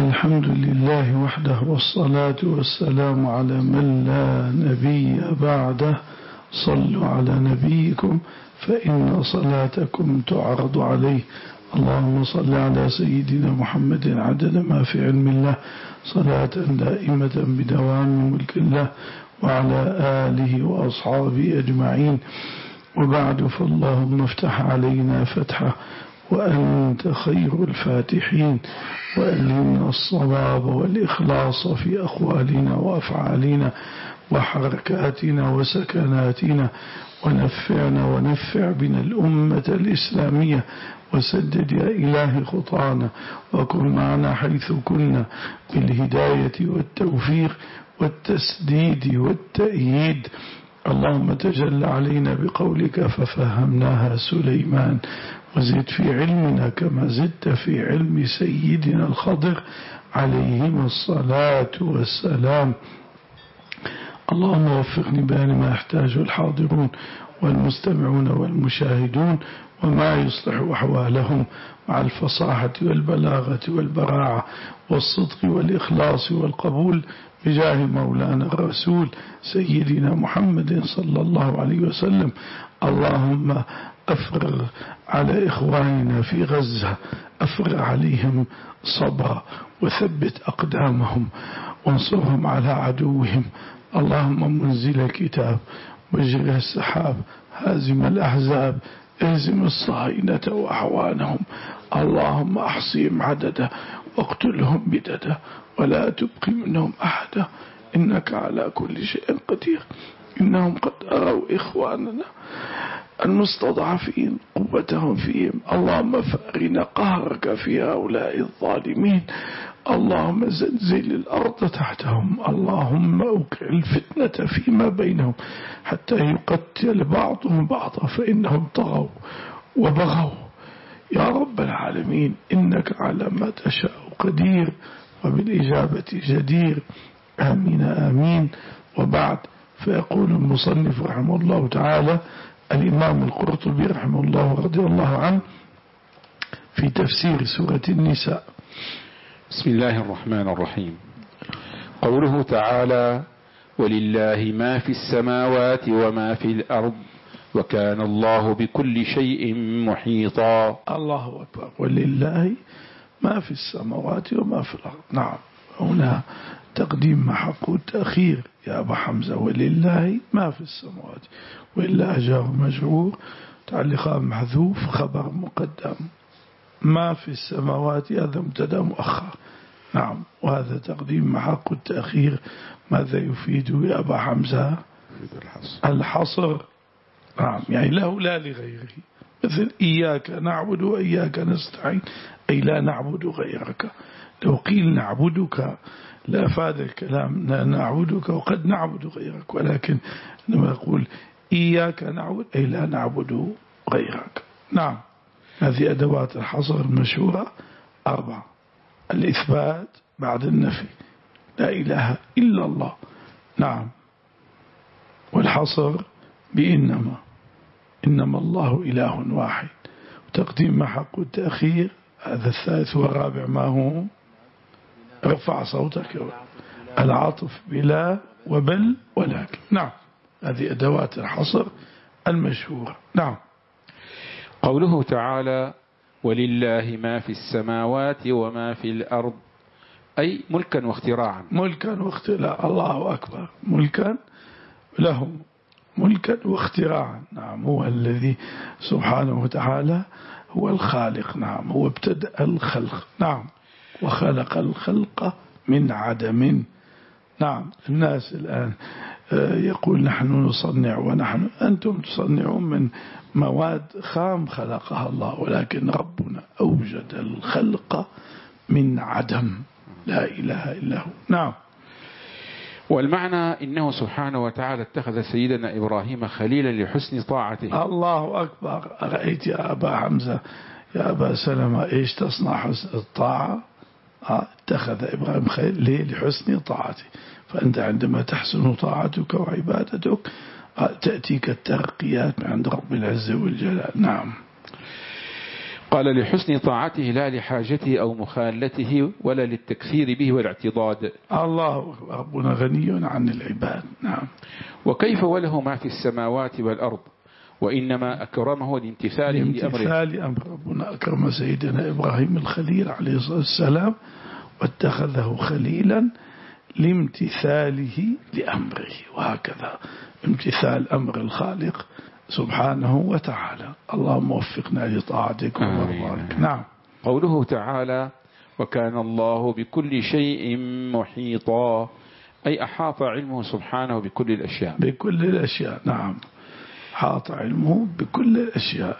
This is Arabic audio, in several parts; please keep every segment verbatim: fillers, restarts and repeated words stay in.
الحمد لله وحده، والصلاة والسلام على من لا نبي بعده. صلوا على نبيكم فإن صلاتكم تعرض عليه. اللهم صل على سيدنا محمد عدد ما في علم الله، صلاة دائمة بدوام ملك الله، وعلى آله وأصحابه أجمعين. وبعد، فاللهم افتح علينا فتحة وأنت خير الفاتحين، وألهمنا الصواب والإخلاص في أقوالنا وأفعالنا وحركاتنا وسكناتنا، ونفعنا ونفع بنا الأمة الإسلامية، وسدد يا إلهي خطانا، وكن معنا حيث كنا بالهداية والتوفيق والتسديد والتأييد. اللهم تجل علينا بقولك ففهمناها سليمان، وزد في علمنا كما زدت في علم سيدنا الخضر عليهما الصلاة والسلام. اللهم وفقني بين ما يحتاجه الحاضرون والمستمعون والمشاهدون، وما يصلح أحوالهم مع الفصاحة والبلاغة والبراعة والصدق والإخلاص والقبول، بجاه مولانا الرسول سيدنا محمد صلى الله عليه وسلم. اللهم أفرغ على إخواننا في غزة، أفرغ عليهم صبرا، وثبت أقدامهم، وانصرهم على عدوهم. اللهم منزل الكتاب، مجري السحاب، هازم الأحزاب، اهزم الصهاينة وأعوانهم. اللهم أحصيهم عددا واقتلهم بددا، ولا تبقي منهم أحدا، إنك على كل شيء قدير. إنهم قد أروا إخواننا المستضعفين قوتهم فيهم. اللهم فأرنا قهرك في هؤلاء الظالمين. اللهم زلزل الأرض تحتهم. اللهم أوقع الفتنة فيما بينهم حتى يقتل بعضهم بعضا، فإنهم طغوا وبغوا. يا رب العالمين، إنك على ما تشاء قدير، وبالإجابة جدير. آمين آمين. وبعد، فيقول المصنف رحمه الله تعالى الإمام القرطبي رحمه الله رضي الله عنه في تفسير سورة النساء: بسم الله الرحمن الرحيم. قوله تعالى: ولله ما في السماوات وما في الأرض وكان الله بكل شيء محيطا. الله أكبر. ولله ما في السماوات وما في الأرض. نعم، هنا تقديم محق التأخير يا أبا حمزة. ولله ما في السماوات، وإلا جار مجرور، تعليقها محذوف، خبر مقدم. ما في السماوات هذا مبتدا مؤخر. نعم، وهذا تقديم محق التأخير. ماذا يفيد يا أبا حمزة؟ الحصر. نعم، يعني له لا لغيره، مثل إياك نعبد وإياك نستعين، أي لا نعبد غيرك. لو قيل نعبدك لأفاد الكلام نعبدك وقد نعبد غيرك، ولكن لما يقول إياك نعبد أي لا نعبد غيرك. نعم، هذه أدوات الحصر المشهورة أربعة: الإثبات بعد النفي، لا إله إلا الله. نعم، والحصر بإنما، إنما الله إله واحد. وتقديم محق التأخير هذا الثالث. والرابع ما هو؟ رفع صوتك. العاطف بلا وبل ولكن. نعم، هذه أدوات الحصر المشهورة. نعم. قوله تعالى: ولله ما في السماوات وما في الأرض، أي ملكا واختراعا. ملكا واختراعا. الله أكبر. ملكا له، ملكا واختراعا. نعم، هو الذي سبحانه وتعالى هو الخالق. نعم، هو ابتدأ الخلق. نعم، وخلق الخلق من عدم. نعم، الناس الآن يقول نحن نصنع، ونحن أنتم تصنعون من مواد خام خلقها الله، ولكن ربنا أوجد الخلق من عدم. لا إله إلا هو. نعم. والمعنى إنه سبحانه وتعالى اتخذ سيدنا إبراهيم خليلا لحسن طاعته. الله أكبر. أرأيت يا أبا حمزة يا أبا سلمة إيش تصنع حسن الطاعة؟ اتخذ إبراهيم خليل ليه؟ لحسن طاعته. فأنت عندما تحسن طاعتك وعبادتك تأتيك الترقيات من عند رب العزة والجلال. نعم. قال لحسن طاعته لا لحاجته أو مخالته ولا للتكثير به والاعتضاد. الله ربنا غني عن العباد. نعم. وكيف وله ما في السماوات والأرض وإنما أكرمه لامتثاله لأمره. لامتثال أمر ربنا أكرم سيدنا إبراهيم الخليل عليه الصلاة والسلام واتخذه خليلا لامتثاله لأمره، وهكذا امتثال أمر الخالق سبحانه وتعالى. اللهم وفقنا لطاعتك ومرضاك. نعم. قوله تعالى وكان الله بكل شيء محيطا، أي أحاط علمه سبحانه بكل الأشياء. بكل الأشياء. نعم، أحاط علمه بكل الأشياء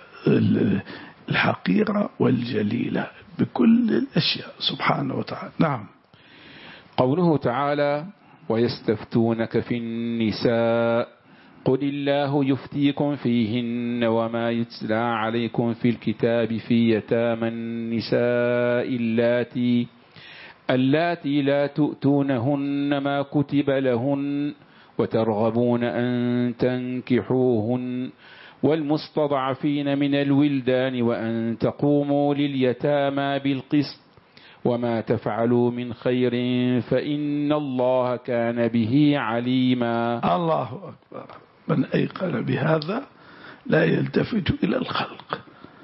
الحقيرة والجليلة، بكل الأشياء سبحانه وتعالى. نعم. قوله تعالى ويستفتونك في النساء قل الله يفتيكم فيهن وما يتلى عليكم في الكتاب في يتامى النساء اللاتي اللاتي لا تؤتونهن ما كتب لهن وترغبون أن تنكحوهن والمستضعفين من الولدان وأن تقوموا لليتامى بالقسط وما تفعلوا من خير فإن الله كان به عليما. الله أكبر. من أيقن بهذا لا يلتفت إلى الخلق.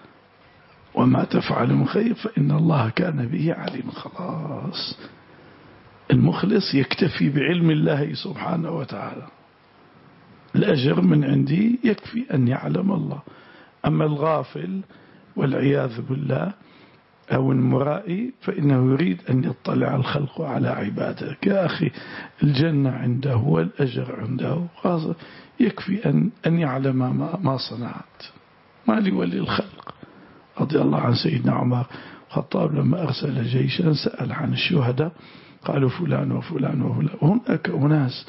وما تفعل من خير فإن الله كان به عليما. خلاص، المخلص يكتفي بعلم الله سبحانه وتعالى، الأجر من عندي يكفي أن يعلم الله. أما الغافل والعياذ بالله أو المرائي فإنه يريد أن يطلع الخلق على عباده. يا أخي الجنة عنده والأجر عنده، خاصة يكفي أن أن يعلم ما, ما صنعت. ما لي ولي الخلق. رضي الله عن سيدنا عمر الخطاب لما أرسل جيشا سأل عن الشهداء، قالوا فلان وفلان وفلان، وهناك أناس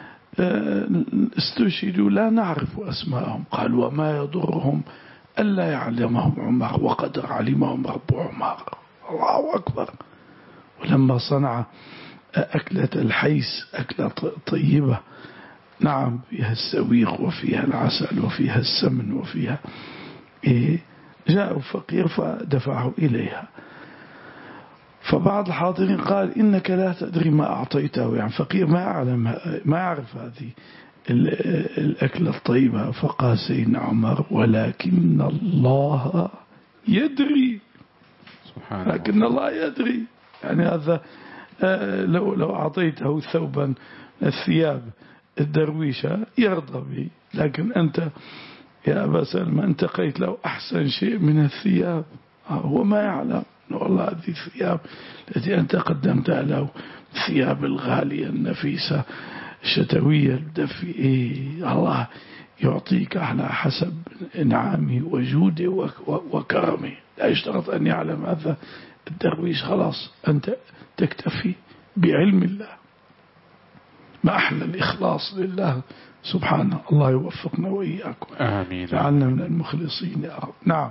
استشهدوا لا نعرف أسماءهم. قالوا وما يضرهم ألا يعلمهم عمر وقد علمهم رب عمر. الله أكبر. ولما صنع أكلة الحيس أكلة طيبة، نعم، فيها السويق وفيها العسل وفيها السمن وفيها إيه، جاء فقير فدفعه إليها، فبعض الحاضرين قال إنك لا تدري ما أعطيته. يعني فقير ما يعلم، ما يعرف هذه الأكلة الطيبة. فقال سيدنا عمر ولكن الله يدري. لكن الله يدري. يعني هذا لو لو أعطيته ثوبا الثياب الدرويشة يرضى به، لكن أنت يا أبا سلمى انتقيت له أحسن شيء من الثياب، هو ما يعلم والله هذه الثياب التي أنت قدمتها له الثياب الغالية النفيسة الشتوية الدفي، إيه الله يعطيك على حسب إنعامه وجوده وكرمه. لا يشترط أن يعلم هذا الدرويش. خلاص أنت تكتفي بعلم الله. ما أحلى الإخلاص لله سبحانه. الله يوفقنا وإياكم. آمين. جعلنا من المخلصين يا رب. نعم.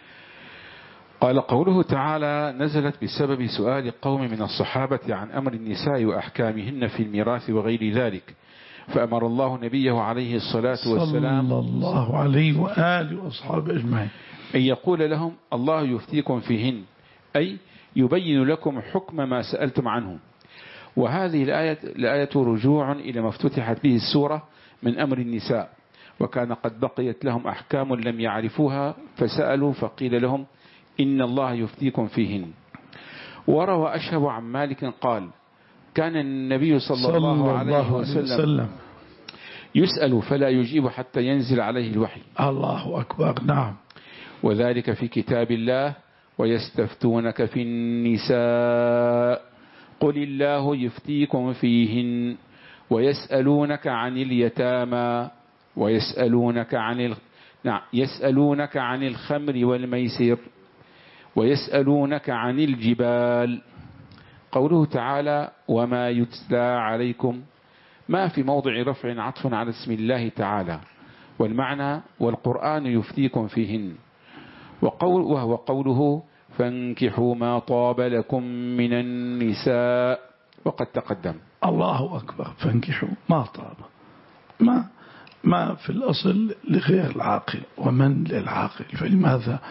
قال قوله تعالى نزلت بسبب سؤال قوم من الصحابة عن أمر النساء وأحكامهن في الميراث وغير ذلك، فأمر الله نبيه عليه الصلاة والسلام صلى الله عليه وآله وأصحابه أجمعين أن يقول لهم الله يفتيكم فيهن، أي يبين لكم حكم ما سألتم عنه. وهذه الآية, الآية رجوع إلى ما افتتحت به السورة من أمر النساء، وكان قد بقيت لهم أحكام لم يعرفوها فسألوا فقيل لهم إن الله يفتيكم فيهن. وروى أشهب عن مالك قال كان النبي صلى, صلى الله, الله عليه وسلم, وسلم يسأل فلا يجيب حتى ينزل عليه الوحي. الله أكبر. نعم. وذلك في كتاب الله ويستفتونك في النساء قل الله يفتيكم فيهن ويسألونك عن اليتامى ويسألونك عن ال... نعم يسألونك عن الخمر والميسر ويسألونك عن الجبال. قوله تعالى وما يتلى عليكم ما في موضع رفع عطف على اسم الله تعالى، والمعنى والقرآن يفتيكم فيهن. وقول وهو قوله فانكحوا ما طاب لكم من النساء، وقد تقدم. الله أكبر. فانكحوا ما طاب، ما ما في الأصل لغير العاقل ومن للعاقل، فلماذا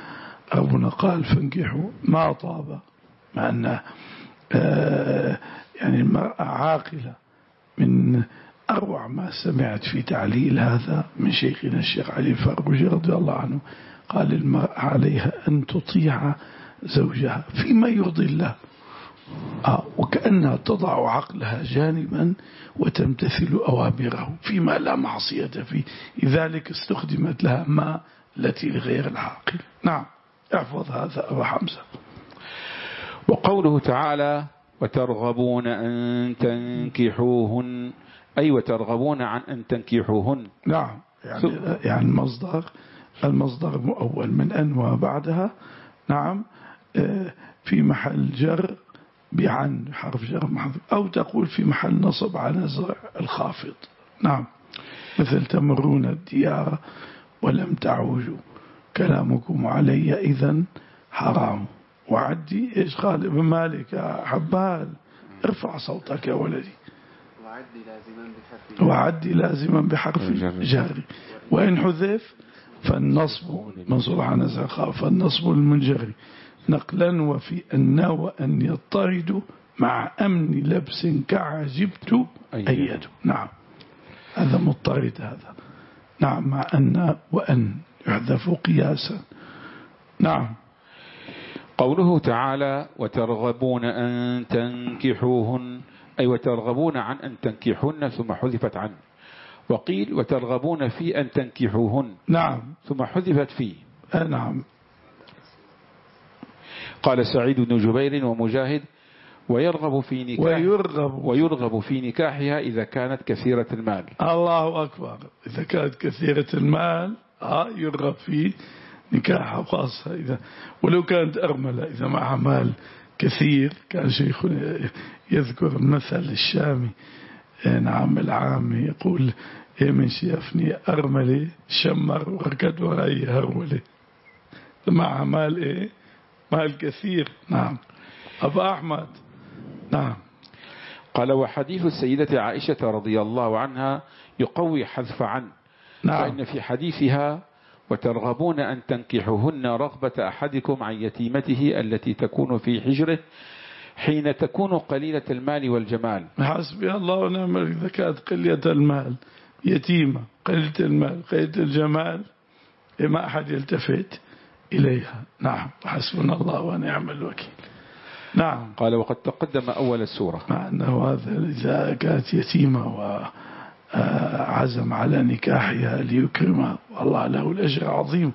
ربنا قال فانكحوا ما طاب، مع أن آه يعني المرأة عاقلة. من أروع ما سمعت في تعليل هذا من شيخنا الشيخ علي الفاروجي رضي الله عنه، قال المرأة عليها أن تطيع زوجها فيما يرضي الله، آه وكأنها تضع عقلها جانبا وتمتثل أوامره فيما لا معصية فيه، لذلك استخدمت لها ما التي لغير العاقل. نعم، احفظ هذا أبا حمزة. وقوله تعالى وترغبون أن تنكحوهن، أي وترغبون عن أن تنكحوهن. نعم، يعني, يعني المصدر المصدر مؤول من أن وبعدها. نعم، في محل جر بعن حرف جر محذوف، أو تقول في محل نصب على نزع الخافض. نعم، مثل تمرون الديار ولم تعوجوا كلامكم علي إذن حرام. وعدي إيش قال ابن مالك يا حبال؟ ارفع صوتك يا ولدي. وعدي لازما بحرف وعدي لازما بحرف جر، وإن حذف فالنصب منصوب على نزع الخافض، فالنصب المنجري نقلا وفي أن وأن يضطرد مع أمن لبس كعجبت أيد. نعم، هذا مضطرد هذا. نعم، مع أن وأن يحذف قياسا. نعم. قوله تعالى وترغبون أن تنكحوهن، أي وترغبون عن أن تنكحوهن ثم حذفت عنه. وقيل وترغبون في أن تنكحوهن. نعم، ثم حذفت فيه. نعم. قال سعيد بن جبير ومجاهد ويرغب في نكاح ويرغب, ويرغب في نكاحها إذا كانت كثيرة المال. الله أكبر. إذا كانت كثيرة المال آه يرغب في نكاحها، خاصة إذا ولو كانت أرملة إذا معها مال كثير. كان شيخنا يذكر المثل الشامي، نعم العامي، يقول إيه من شافني أرملي شمر وركد وراي هرولي، معها مال إيه مال كثير. نعم. أبا أحمد. نعم. قال وحديث السيدة عائشة رضي الله عنها يقوي حذف عن. نعم. فإن في حديثها وترغبون أن تنكحوهن رغبة أحدكم عن يتيمته التي تكون في حجره حين تكون قليلة المال والجمال. حسبي الله ونعم الوكيل. إذا كانت قليلة المال يتيمة، قليلة المال قليلة الجمال، ما أحد يلتفت إليها. نعم، حسبنا الله ونعم الوكيل. نعم. قال وقد تقدم أول السورة مع أنه هذا إذا كانت يتيمة وعزم على نكاحها ليكرمها والله له الأجر عظيم.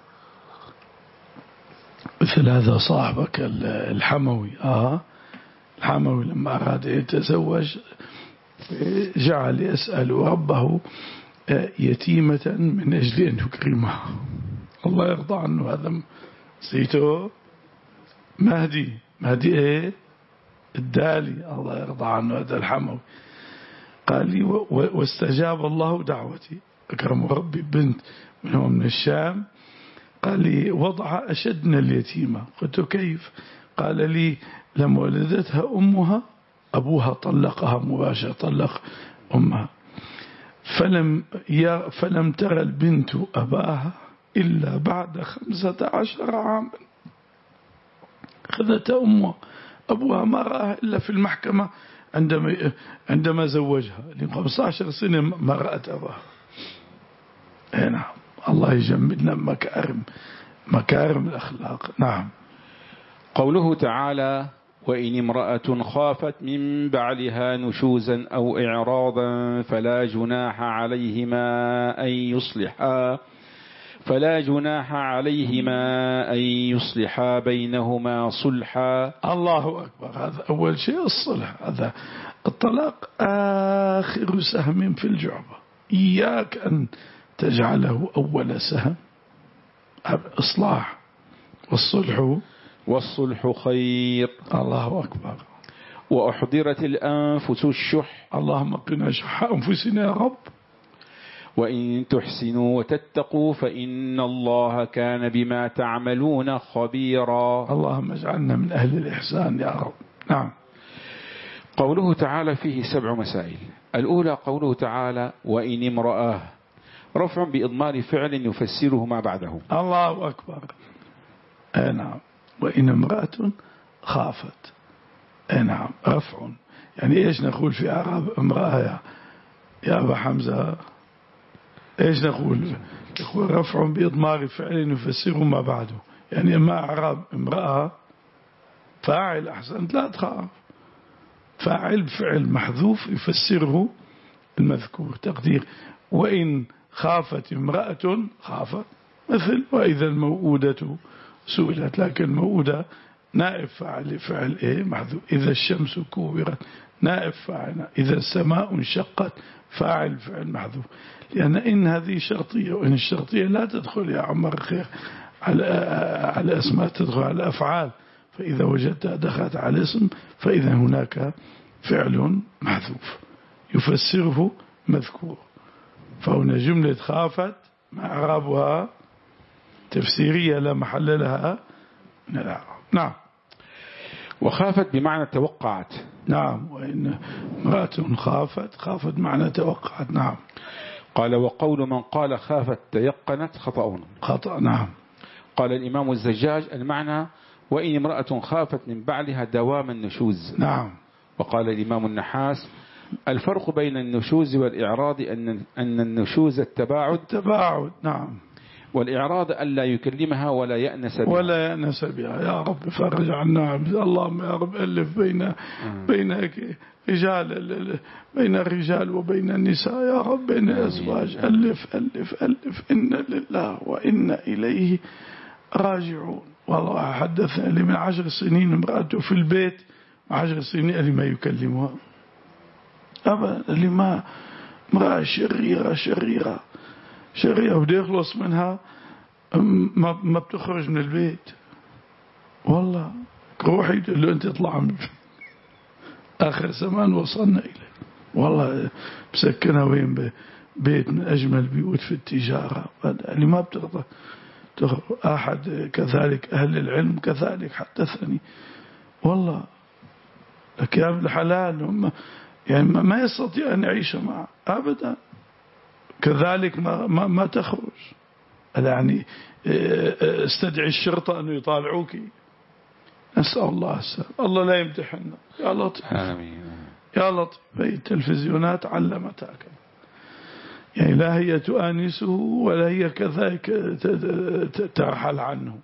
مثل هذا صاحبك الحموي آه الحموي لما أراد يتزوج جعل يسأل ربه يتيمة من أجل أن يكرمها. الله يرضى عنه. هذا سيته مهدي مهدي ايه الدالي، الله يرضى عنه. هذا الحموي قال لي واستجاب الله دعوتي، أكرم ربي بنت منهم من الشام، قال لي وضع أشدنا اليتيمة. قلت كيف؟ قال لي لما ولدتها أمها أبوها طلقها مباشرة، طلق أمها، فلم, فلم ترى البنت أباها إلا بعد خمسة عشر عاما. خذت أمها، أبوها ما رأها إلا في المحكمة عندما عندما زوجها، لخمسة عشر سنة ما رأت أباها. نعم، الله يجمدنا مكارم مكارم الأخلاق. نعم. قوله تعالى وإن امرأة خافت من بعلها نشوزا أو إعراضا فلا جناح عليهما أن يصلحا فلا جناح عليهما أن يصلحا بينهما صلحا. الله أكبر. هذا أول شيء الصلح. هذا الطلاق آخر سهم في الجعبة، إياك أن تجعله أول سهم. إصلاح والصلح والصلح خير. الله أكبر. وأحضرت الأنفس الشح. اللهم قنا شح أنفسنا يا رب. وإن تحسنوا وتتقوا فإن الله كان بما تعملون خبيرا. اللهم اجعلنا من أهل الإحسان يا رب. نعم. قوله تعالى فيه سبع مسائل. الأولى قوله تعالى وإن امرأة، رفع بإضمار فعل يفسره ما بعده. الله أكبر. آه نعم. وإن امرأة خافت، آه نعم، رفع. يعني إيش نقول في أعراب امرأة يا, يا أبا حمزة؟ إيش نقول؟ يقول رفع بإضمار فعل يفسره ما بعده. يعني ما أعراب امرأة فاعل، أحسنت، لا تخاف، فاعل فعل محذوف يفسره المذكور. تقدير وإن خافت امرأة، خافت مثل وإذا الموؤودة سئلت، لكن الموؤودة نائب فاعل فعل إيه محذوف. إذا الشمس كورت نائب فاعل. إذا السماء انشقت فاعل فعل محذوف. لأن إن هذه شرطية، وإن الشرطية لا تدخل يا عمر خير على على أسماء، تدخل على أفعال. فإذا وجدتها دخلت على اسم فإذا هناك فعل محذوف يفسره مذكور. فهنا جملة خافت مع إعرابها تفسيرية لا محل لها من الإعراب. نعم. وخافت بمعنى توقعت. نعم. وإن امرأة خافت، خافت معنى توقعت. نعم. قال وقول من قال خافت تيقنت خطأ. خطأ. نعم. قال الإمام الزجاج المعنى وإن امرأة خافت من بعلها دوام النشوز. نعم. وقال الإمام النحاس الفرق بين النشوز والإعراض أن أن النشوز التباعد التباعد نعم، والإعراض ألا يكلمها ولا يأنس بها ولا يأنس بها. يا رب فرج عنا، اللهم يا رب ألف بين آه. بين رجال بين الرجال وبين النساء يا رب، بين الأزواج، ألف ألف ألف. إن لله وإنا إليه راجعون. والله حدثني لي من عشر سنين امرأته في البيت، عشر سنين اللي ما يكلمها أبدا، اللي ما امرأة شريرة شريرة شريرة وبده يخلص منها ما ما بتخرج من البيت. والله روحي تقول له أنت اطلع من آخر زمان وصلنا إليه. والله مسكنها وين؟ بيت من أجمل بيوت في التجارة، اللي ما بترضى تخرج. أحد كذلك أهل العلم كذلك حدثني، والله لك يا ابن الحلال هم يعني ما يستطيع أن يعيش معه أبدا. كذلك ما, ما, ما تخرج، يعني استدعي الشرطة أنه يطالعوك. نسأل الله السلام. الله لا يمتحنا يا لطيف. آمين. يا لطيف. التلفزيونات علمتها كذا، يعني لا هي تؤانسه ولا هي كذلك ترحل عنه.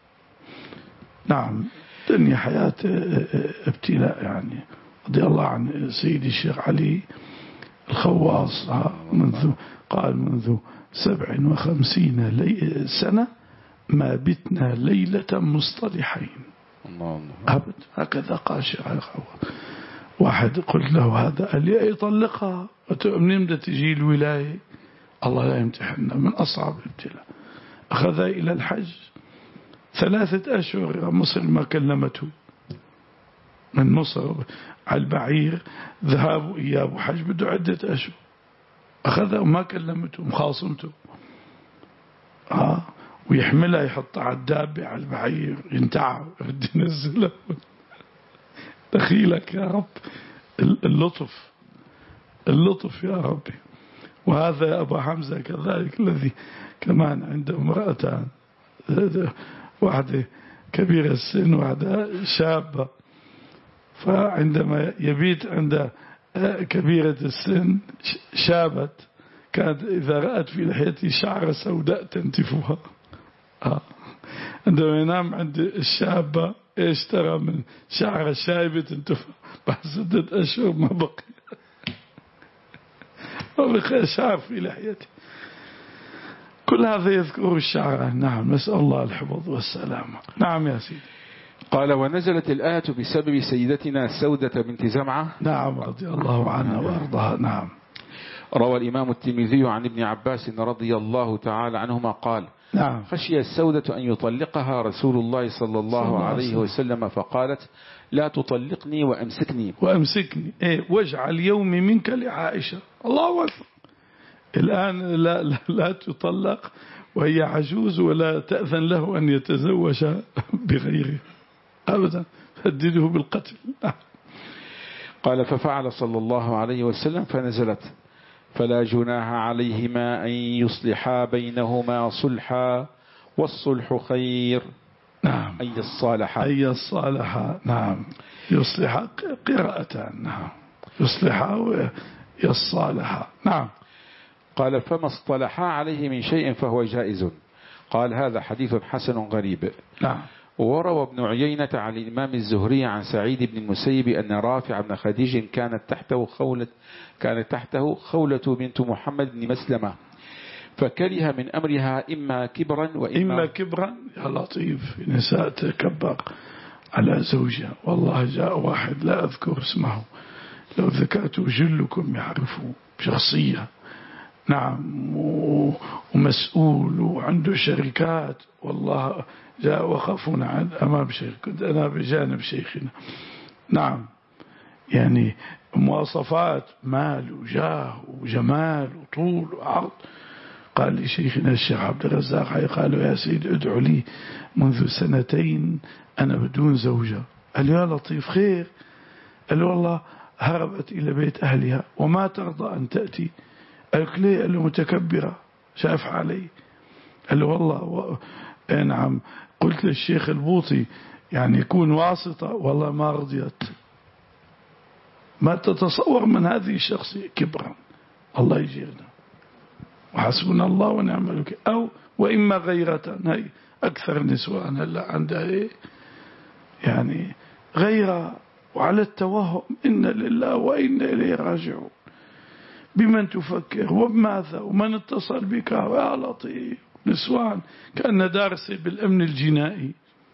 نعم. دنيا حياة ابتلاء. يعني رضي الله عن سيدي الشيخ علي الخواص، منذ قال منذ سبع وخمسين سنة ما بتنا ليلة مصطلحين أبد. هكذا قال الشيخ علي الخواص. واحد قلت له هذا قال لي يطلقها وتؤمن بدها تجي الولاية. الله لا يمتحننا، من أصعب الابتلاء. أخذها إلى الحج ثلاثة أشهر، مصر ما كلمته، من مصر على البعير ذهاب وإياب وحج بده عدة أشهر. أخذها وما كلمته، مخاصمته. آه ويحملها يحطها على الدابة على البعير ينتعه يرد ينزلها. دخيلك يا رب اللطف اللطف يا ربي. وهذا يا أبا حمزة كذلك الذي كمان عنده امرأتان، واحدة كبيرة السن واحدة شابة، فعندما يبيت عند كبيرة السن شابت كانت إذا رأت في لحيته شعر سوداء تنتفها. آه. عندما ينام عند الشابة ايش ترى من شعر الشايبة تنتفها بعد ستة أشهر ما بقي ما بقي شعر في لحيته. كل هذا يذكر الشعر. نعم. نسأل الله الحفظ والسلامة. نعم يا سيدي. قال ونزلت الآية بسبب سيدتنا سودة بنت زمعة. نعم رضي الله عنها وأرضاها. نعم. روى الإمام الترمذي عن ابن عباس رضي الله تعالى عنهما قال نعم. خشي السودة أن يطلقها رسول الله صلى الله, صلى الله عليه وسلم فقالت لا تطلقني وأمسكني وأمسكني إيه واجعل يومي منك لعائشة. الله أكبر. الآن لا, لا, لا تطلق وهي عجوز ولا تأذن له أن يتزوج بغيره أبدا، هدده بالقتل. قال ففعل صلى الله عليه وسلم فنزلت فلا جناح عليهما أن يصلحا بينهما صلحا والصلح خير. نعم. أي الصالحة. أي الصالحة. نعم. يصلح قراءتان. نعم. يصلح والصالحة. نعم. قال فما اصطلحا عليه من شيء فهو جائز. قال هذا حديث حسن غريب. نعم. وروى ابن عيينة عن الإمام الزهري عن سعيد بن المسيب أن رافع بن خديج كانت تحته خولة كانت تحته خولة بنت محمد بن مسلمة فكره من أمرها إما كبرا وإما إما كبرا. يا لطيف، نساء تكبر على زوجها. والله جاء واحد لا أذكر اسمه، لو ذكرته جلكم يعرفه بشخصية. نعم. ومسؤول وعنده شركات. والله جاء وقفنا عن أمام شيخ، كنت أنا بجانب شيخنا. نعم. يعني مواصفات مال وجاه وجمال وطول وعرض. قال لي شيخنا الشيخ عبد الرزاق، قال له يا سيد ادعو لي منذ سنتين أنا بدون زوجة. قال له يا لطيف خير؟ قال له والله هربت إلى بيت أهلها وما ترضى أن تأتي. قال له ليه؟ قال له متكبرة شاف علي. قال له والله و... نعم. قلت للشيخ البوطي يعني يكون واسطة، والله ما رضيت. ما تتصور من هذه الشخصية كبرا. الله يجيرنا وحسبنا الله ونعم الوكيل. أو وإما غيرة. هي أكثر النسوان هلا عندها إيه يعني غيرة وعلى التوهم. إن لله وإنا إليه راجعون. بمن تفكر وبماذا ومن اتصل بك يا لطيف. نسوان كأن دارسة بالأمن الجنائي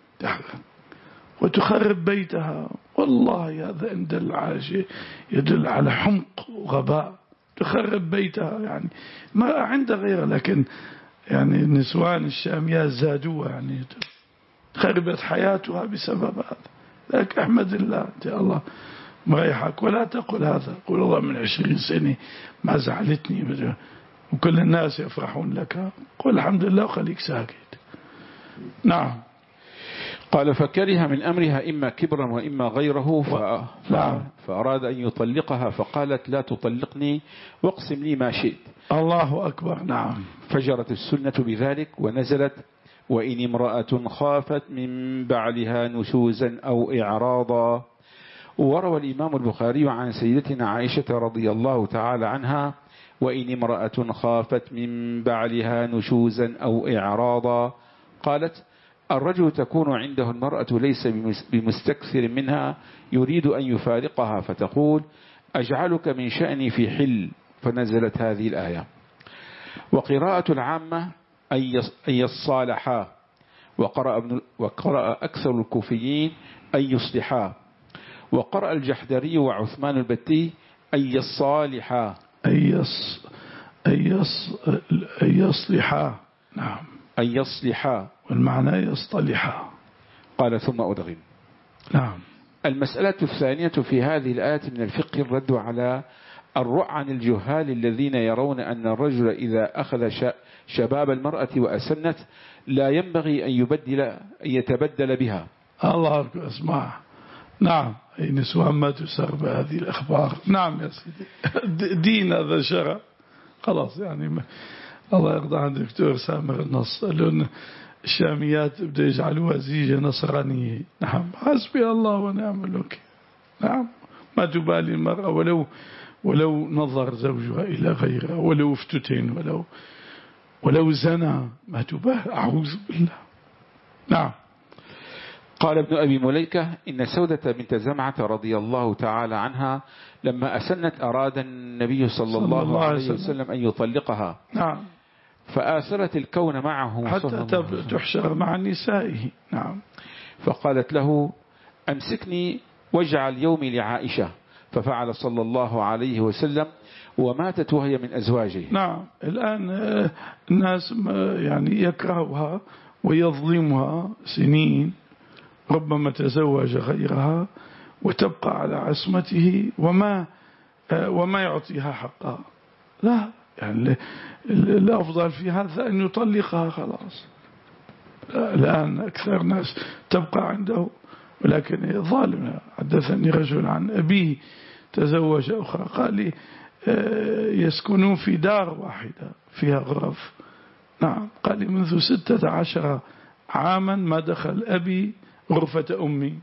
وتخرب بيتها. والله هذا عند العاجة يدل على حمق وغباء. تخرب بيتها يعني ما عندها غيرها. لكن يعني النسوان الشاميات زادوها يعني خربت حياتها بسبب هذا. لكن أحمد الله أنت الله مريحك ولا تقل هذا. قل الله من عشرين سنة ما زعلتني وكل الناس يفرحون لك. قل الحمد لله وخليك ساكت. نعم. قال فكره من أمرها إما كبرا وإما غيره ف... نعم. فأراد أن يطلقها فقالت لا تطلقني واقسم لي ما شئت. الله أكبر. نعم. فجرت السنة بذلك ونزلت وإن امرأة خافت من بعلها نشوزا أو إعراضا. وروى الإمام البخاري عن سيدتنا عائشة رضي الله تعالى عنها وإن امرأة خافت من بعلها نشوزا أو إعراضا قالت الرجل تكون عنده المرأة ليس بمستكثر منها يريد أن يفارقها فتقول أجعلك من شأني في حل. فنزلت هذه الآية. وقراءة العامة أي الصالحا. وقرأ, ابن وقرأ أكثر الكوفيين أي يصلحا. وقرأ الجحدري وعثمان البتي أي الصالحا. أي يصلحا. نعم. أي يصلحا والمعنى يصطلحا. قال ثم أدغم. نعم. المسألة الثانية في هذه الآية من الفقه الرد على الرعن الجهال الذين يرون أن الرجل إذا أخذ شباب المرأة وأسنت لا ينبغي أن يبدل أن يتبدل بها. الله اسمع. نعم. أي نسوان ما تسر بهذه الأخبار. نعم يا سيدي. دين هذا شرع خلاص يعني ما. الله يرضى عن الدكتور سامر النص لأن الشاميات بدأ يجعلوها زيجة نصرانية. نعم. حسبي الله ونعم الوكيل. نعم. ما تبالي المرأة ولو ولو نظر زوجها إلى غيرها ولو افتتن ولو ولو زنا ما تبالي. أعوذ بالله. نعم. قال ابن أبي مليكة إن سودة بنت زمعة رضي الله تعالى عنها لما أسنت أراد النبي صلى, صلى الله, الله عليه وسلم أن يطلقها. نعم. فآثرت الكون معه حتى تحشر مع نسائه. نعم. فقالت له أمسكني واجعل يومي لعائشة. ففعل صلى الله عليه وسلم وماتت وهي من أزواجه. نعم. الآن الناس يعني يكرهها ويظلمها سنين ربما تزوج غيرها وتبقى على عصمته وما وما يعطيها حقها. لا يعني الأفضل في هذا أن يطلقها خلاص. الآن أكثر ناس تبقى عنده ولكن ظالم. حدثني رجل عن أبيه تزوج أخرى قال لي يسكنون في دار واحدة فيها غرف. نعم. قال لي منذ ستة عشر عاما ما دخل أبي غرفة أمي،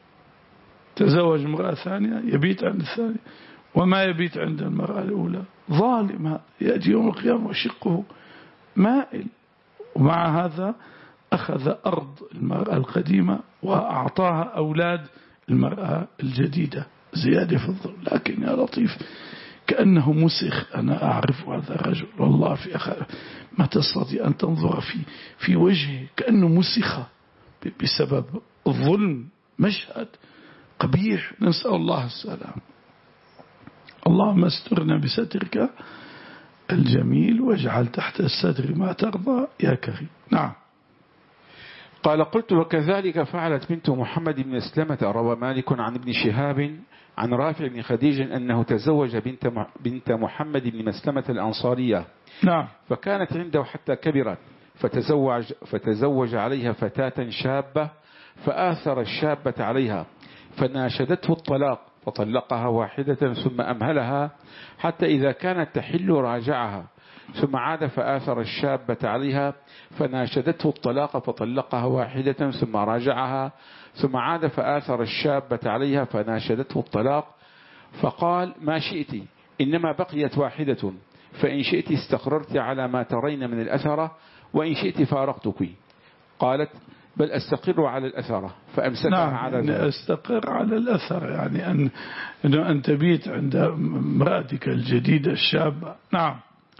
تزوج امرأة ثانية يبيت عند الثانية وما يبيت عند المرأة الأولى. ظالم هذا، يأتي يوم القيامة وشقه مائل. ومع هذا أخذ أرض المرأة القديمة وأعطاها أولاد المرأة الجديدة زيادة في الظلم. لكن يا لطيف كأنه مسخ. أنا أعرف هذا الرجل والله في أخر ما تستطيع أن تنظر في في وجهه كأنه مسخ بسبب الظلم. مشهد قبيح، نسأل الله السلام. اللهم استرنا بسترك الجميل واجعل تحت الستر ما ترضى يا كريم. نعم. قال قلت وكذلك فعلت بنت محمد بن مسلمة. روى مالك عن ابن شهاب عن رافع بن خديج أنه تزوج بنت بنت محمد بن مسلمة الأنصارية. نعم. فكانت عنده حتى كبرت، فتزوج فتزوج عليها فتاة شابة، فآثر الشابة عليها فناشدته الطلاق، فطلقها واحدة ثم أمهلها حتى إذا كانت تحل راجعها، ثم عاد فآثر الشابة عليها فناشدته الطلاق فطلقها واحدة ثم راجعها، ثم عاد فآثر الشابة عليها فناشدته الطلاق، فقال ما شئت إنما بقيت واحدة، فإن شئت استقررت على ما ترين من الأثرة، وإن شئت فارقتك. قالت بل أستقر على الأثرة، فأمسكها نعم على ذلك. أستقر على الأثر يعني أن أن تبيت عند امرأتك الجديدة الشابة. نعم.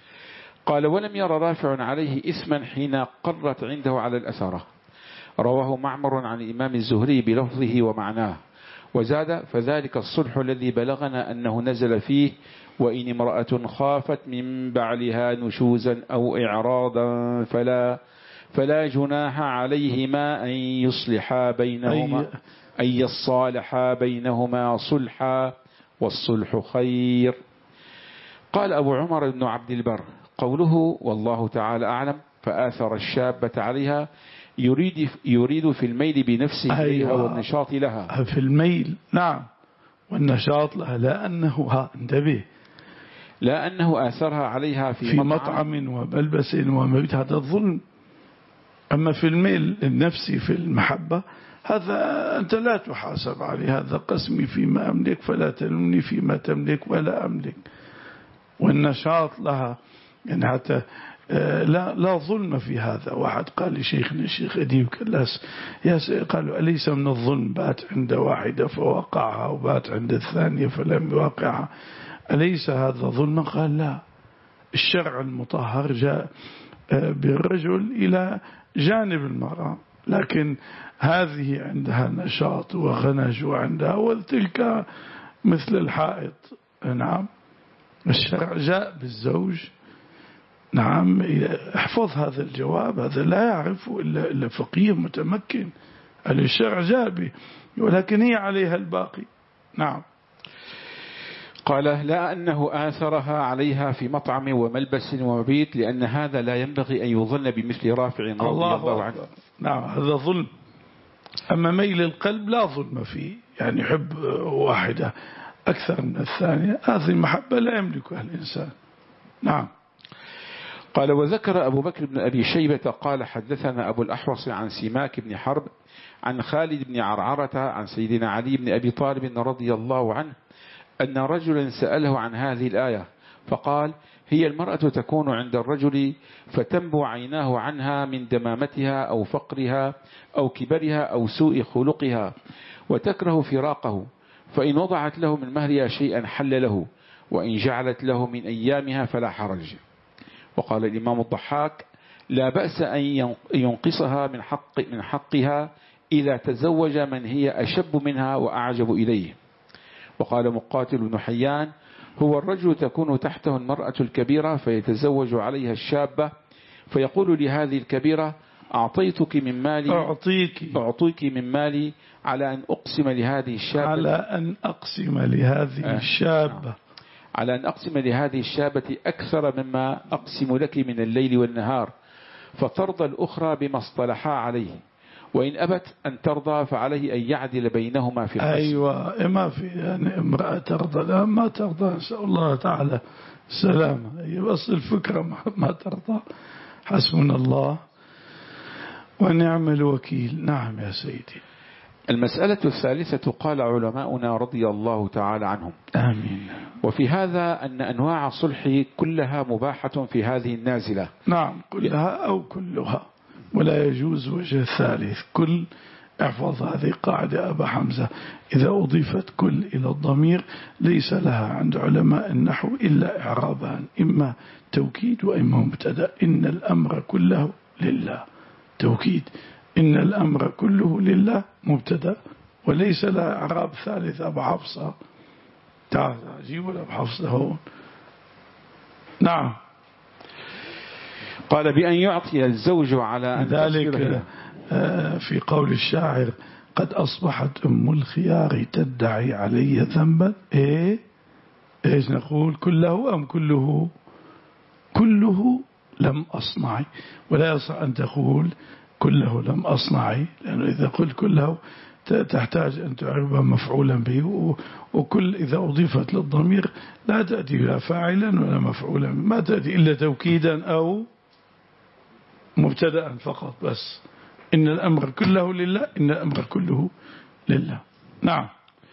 قال ولم يرى رافع عليه إثما حين قرت عنده على الأثرة. رواه معمر عن الإمام الزهري بلفظه ومعناه، وزاد فذلك الصلح الذي بلغنا أنه نزل فيه وإن امرأة خافت من بعلها نشوزا أو إعراضا فلا فلا جناح عليهما أن يصلحا بينهما أن يصالحا بينهما صلحا والصلح خير. قال أبو عمر بن عبد البر قوله والله تعالى أعلم فآثر الشابة عليها يريد يريد في الميل بنفسه إليها أيوة. والنشاط لها. في الميل نعم والنشاط لها، لا أنه ها انتبه لا أنه آثرها عليها في, في مطعم, مطعم وملبس ومبيت، هذا الظلم. أما في الميل النفسي في المحبة هذا أنت لا تحاسب عليه، هذا قسمي فيما أملك فلا تلمني فيما تملك ولا أملك. والنشاط لها يعني حتى لا لا ظلم في هذا. واحد قال لشيخنا الشيخ أديب كلاس يا قالوا أليس من الظلم بات عند واحدة فوقعها وبات عند الثانية فلم يوقعها، أليس هذا ظلم؟ قال لا، الشرع المطهر جاء بالرجل إلى جانب المرأة، لكن هذه عندها نشاط وغنج وعندها وتلك مثل الحائط. نعم الشرع جاء بالزوج. نعم احفظ هذا الجواب، هذا لا يعرفه إلا فقيه متمكن. الشرع جاء به ولكن هي عليها الباقي. نعم. قال لا أنه آثرها عليها في مطعم وملبس ومبيت، لأن هذا لا ينبغي أن يظن بمثل رافع رضي الله, الله عنه. نعم هذا ظلم. أما ميل القلب لا ظلم فيه، يعني يحب واحدة أكثر من الثانية، هذه المحبة لا يملكها الإنسان. نعم. قال وذكر أبو بكر بن أبي شيبة قال حدثنا أبو الأحوص عن سماك بن حرب عن خالد بن عرعرة عن سيدنا علي بن أبي طالب رضي الله عنه أن رجلا سأله عن هذه الآية فقال هي المرأة تكون عند الرجل فتنبو عيناه عنها من دمامتها أو فقرها أو كبرها أو سوء خلقها وتكره فراقه، فإن وضعت له من مهرها شيئا حل له، وإن جعلت له من أيامها فلا حرج. وقال الإمام الضحاك لا بأس أن ينقصها من حق من حقها إذا تزوج من هي أشب منها وأعجب إليه. وقال مقاتل بن حيان هو الرجل تكون تحته المرأة الكبيرة فيتزوج عليها الشابة فيقول لهذه الكبيرة أعطيتك من مالي أعطيك أعطيك من مالي على أن أقسم لهذه الشابة على أن أقسم لهذه الشابة على أن أقسم لهذه الشابة أكثر مما أقسم لك من الليل والنهار، فترضى الأخرى بما اصطلحا عليه، وإن أبت أن ترضى فعليه أن يعدل بينهما في القسم. أيوة ما في يعني امرأة ترضى لا ما ترضى، نسأل الله تعالى السلامة. هي بس الفكرة ما ترضى. حسبنا الله ونعم الوكيل. نعم يا سيدي. المسألة الثالثة قال علماؤنا رضي الله تعالى عنهم آمين. وفي هذا أن أنواع الصلح كلها مباحة في هذه النازلة. نعم كلها أو كلها، ولا يجوز وجه ثالث. كل، احفظ هذه قاعدة أبا حمزة، إذا أضيفت كل إلى الضمير ليس لها عند علماء النحو إلا إعرابان، إما توكيد وإما مبتدأ. إن الأمر كله لله، توكيد. إن الأمر كله لله مبتدأ، وليس لها إعراب ثالث. أبا حفصة تعال جيبوا أبا حفصة هون. نعم. قال بأن يعطي الزوج على أن ذلك في قول الشاعر قد أصبحت أم الخيار تدعي علي ذنبا. إيه إيش نقول؟ كله أم كله؟ كله لم أصنعي، ولا يصح أن تقول كله لم أصنعي، لأنه إذا قلت كله تحتاج أن تعربها مفعولا به، وكل إذا أضيفت للضمير لا تأتي لا فاعلا ولا مفعولا، ما تأتي إلا توكيدا أو مبتدأ فقط بس. إن الأمر كله لله، إن الأمر كله لله. نعم.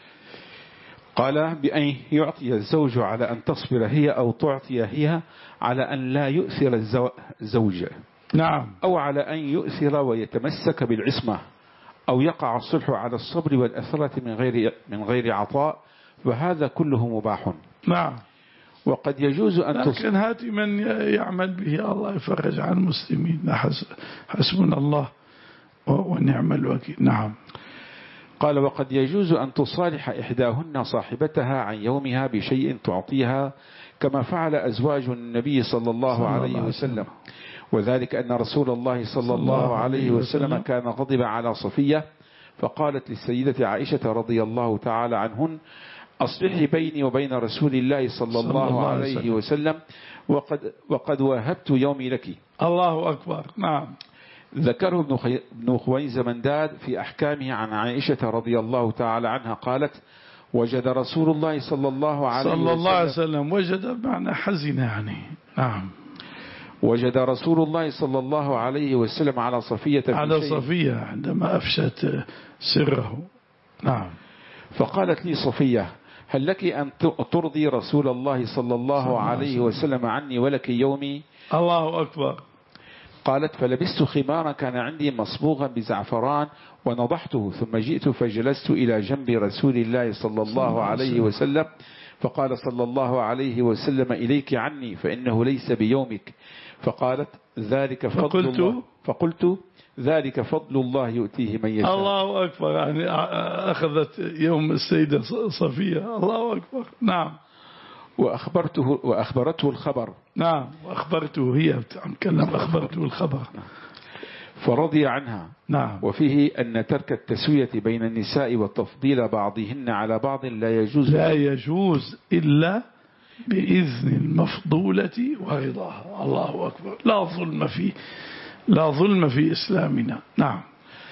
قال بأن يعطي الزوج على أن تصبر هي أو تعطي هي على أن لا يؤثر الزوج. نعم. أو على أن يؤثر ويتمسك بالعصمة، أو يقع الصلح على الصبر والأثرة من غير من غير عطاء، وهذا كله مباح. نعم. وقد يجوز أن تص... لكن هات من يعمل به الله يفرج عن المسلمين. حسبنا الله ونعم الوكيل. نعم. قال وقد يجوز أن تصالح إحداهن صاحبتها عن يومها بشيء تعطيها، كما فعل أزواج النبي صلى الله عليه وسلم، وذلك أن رسول الله صلى الله عليه وسلم كان غضب على صفية، فقالت للسيدة عائشة رضي الله تعالى عنهن أصلحي بيني وبين رسول الله صلى الله عليه وسلم، وقد, وقد واهبت يومي لك. الله أكبر. نعم. ذكره ابن خويز منداد في أحكامه عن عائشة رضي الله تعالى عنها قالت وجد رسول الله صلى الله عليه صلى الله عليه وسلم وسلم وجد بمعنى حزن يعني. نعم. وجد رسول الله صلى الله عليه وسلم على صفية على صفية عندما أفشت سره. نعم. فقالت لي صفية هل لك أن ترضي رسول الله صلى الله عليه وسلم عني ولك يومي؟ الله أكبر. قالت فلبست خمارا كان عندي مصبوغا بزعفران ونضحته، ثم جئت فجلست إلى جنب رسول الله صلى الله عليه وسلم، فقال صلى الله عليه وسلم إليك عني فإنه ليس بيومك. فقالت ذلك فضل فقلت الله فقلت ذلك فضل الله يؤتيه من يشاء. الله أكبر. يعني أخذت يوم السيدة صفية. الله أكبر. نعم. وأخبرته وأخبرته الخبر. نعم. وأخبرته هي بتتكلم أخبرته الخبر. فرضي عنها. نعم. وفيه أن ترك التسوية بين النساء وتفضيل بعضهن على بعض لا يجوز لا يجوز إلا بإذن المفضولة ورضاها. الله أكبر. لا ظلم فيه، لا ظلم في إسلامنا. نعم.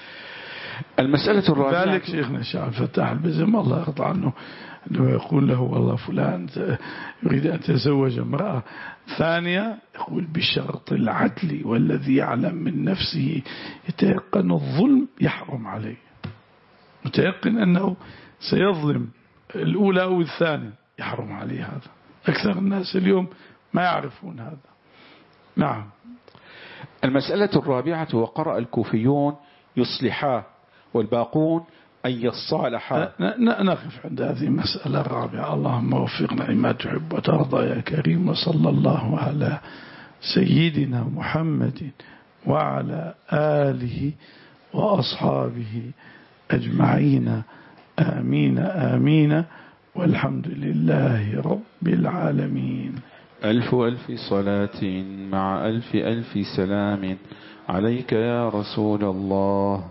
المسألة الرابعة ذلك شيخنا الشيخ الفتاح البزم الله يرضى عنه أنه يقول له والله فلان يريد أن يتزوج امرأة ثانية، يقول بشرط العدل، والذي يعلم من نفسه يتيقن الظلم يحرم عليه، متيقن أنه سيظلم الأولى أو الثانية يحرم عليه هذا. أكثر الناس اليوم ما يعرفون هذا. نعم. المسألة الرابعة وقرأ الكوفيون يصلحا والباقون أن يصالحا. نقف عند هذه المسألة الرابعة. اللهم وفقنا لما تحب وترضى يا كريم، وصلى الله على سيدنا محمد وعلى آله وأصحابه أجمعين. آمين آمين، والحمد لله رب العالمين. ألف ألف صلاة مع ألف ألف سلام عليك يا رسول الله.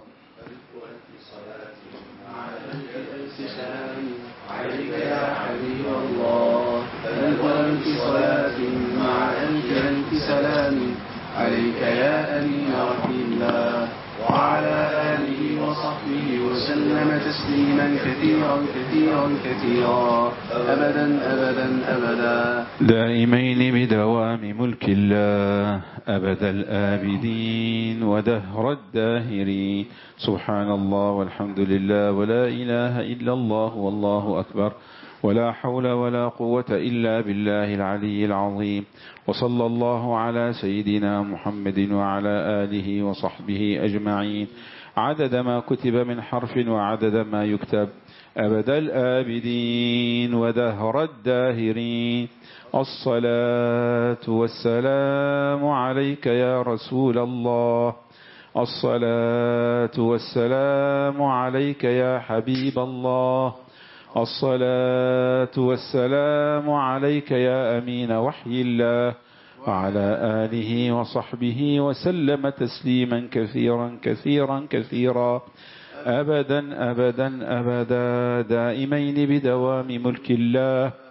عليك يا حبيب الله. ألف ألف صلاة مع ألف ألف سلام عليك يا أمين رحم الله وعلى آله وصحبه وسلم. وسلم تسليما كثيرا كثيرا كثيرا أبدا أبدا أبدا دائمين بدوام ملك الله أبد الآبدين ودهر الداهرين. سبحان الله والحمد لله ولا إله إلا الله والله أكبر ولا حول ولا قوة إلا بالله العلي العظيم. وصلى الله على سيدنا محمد وعلى آله وصحبه أجمعين عدد ما كتب من حرف وعدد ما يكتب أبد الآبدين ودهر الداهرين. الصلاة والسلام عليك يا رسول الله، الصلاة والسلام عليك يا حبيب الله، الصلاة والسلام عليك يا أمين وحي الله، وعلى آله وصحبه وسلم تسليما كثيرا كثيرا كثيرا أبدا أبدا أبدا دائمين بدوام ملك الله